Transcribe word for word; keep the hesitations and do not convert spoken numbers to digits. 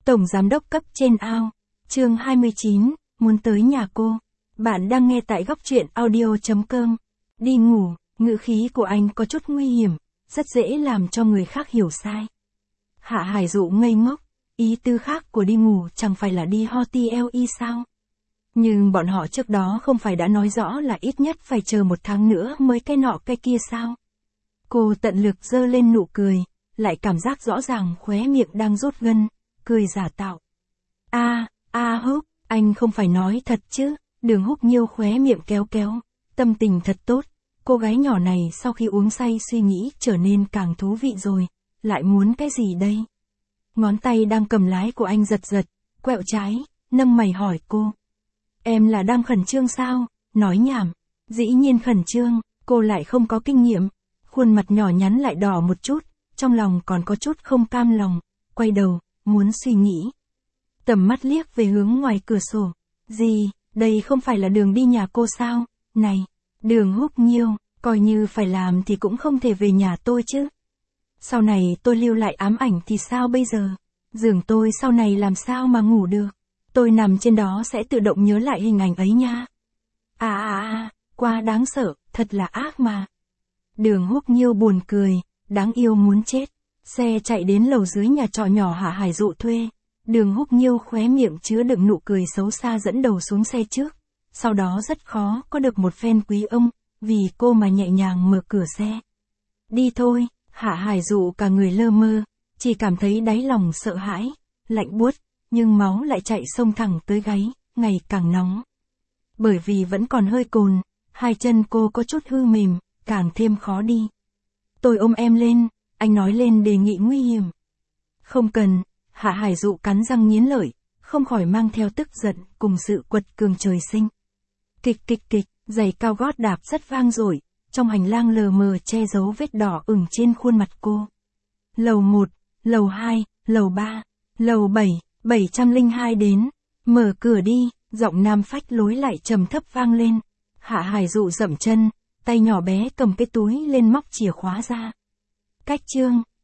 Tổng giám đốc cấp trên ao. Chương hai mươi chín, muốn tới nhà cô. Bạn đang nghe tại góc truyện audio chấm com. Đi ngủ, ngữ khí của anh có chút nguy hiểm, rất dễ làm cho người khác hiểu sai. Hạ Hải Dụ ngây ngốc, ý tư khác của đi ngủ chẳng phải là đi hotel sao? Nhưng bọn họ trước đó không phải đã nói rõ là ít nhất phải chờ một tháng nữa mới cái nọ cái kia sao? Cô tận lực giơ lên nụ cười, lại cảm giác rõ ràng khóe miệng đang rút gân, cười giả tạo. A, A Húc, anh không phải nói thật chứ? Đường Húc Nhiêu khóe miệng kéo kéo, tâm tình thật tốt. Cô gái nhỏ này sau khi uống say suy nghĩ trở nên càng thú vị rồi, lại muốn cái gì đây? Ngón tay đang cầm lái của anh giật giật, quẹo trái, nâng mày hỏi cô. Em là đang khẩn trương sao? Nói nhảm. Dĩ nhiên khẩn trương, cô lại không có kinh nghiệm. Khuôn mặt nhỏ nhắn lại đỏ một chút, trong lòng còn có chút không cam lòng, quay đầu, muốn suy nghĩ. Tầm mắt liếc về hướng ngoài cửa sổ. Gì, đây không phải là đường đi nhà cô sao? Này, Đường Húc Nhiêu, coi như phải làm thì cũng không thể về nhà tôi chứ. Sau này tôi lưu lại ám ảnh thì sao bây giờ? Giường tôi sau này làm sao mà ngủ được? Tôi nằm trên đó sẽ tự động nhớ lại hình ảnh ấy nha. À à à, quá đáng sợ, thật là ác mà. Đường Húc Nhiêu buồn cười, đáng yêu muốn chết. Xe chạy đến lầu dưới nhà trọ nhỏ Hạ Hải Dụ thuê. Đường Húc Nhiêu khóe miệng chứa đựng nụ cười xấu xa dẫn đầu xuống xe trước. Sau đó rất khó có được một phen quý ông, vì cô mà nhẹ nhàng mở cửa xe. Đi thôi, Hạ Hải Dụ cả người lơ mơ, chỉ cảm thấy đáy lòng sợ hãi, lạnh buốt, nhưng máu lại chạy xông thẳng tới gáy, ngày càng nóng. Bởi vì vẫn còn hơi cồn, hai chân cô có chút hư mềm, càng thêm khó đi. Tôi ôm em lên, anh nói lên đề nghị nguy hiểm. Không cần, Hạ Hải Dụ cắn răng nghiến lợi, không khỏi mang theo tức giận cùng sự quật cường trời sinh. Kịch kịch kịch, giày cao gót đạp rất vang dội, trong hành lang lờ mờ che giấu vết đỏ ửng trên khuôn mặt cô. Lầu một, lầu hai, lầu ba, lầu bảy, bảy trăm lẻ hai đến, mở cửa đi, giọng nam phách lối lại trầm thấp vang lên. Hạ Hải Dụ dậm chân, tay nhỏ bé cầm cái túi lên móc chìa khóa ra. Cách chương,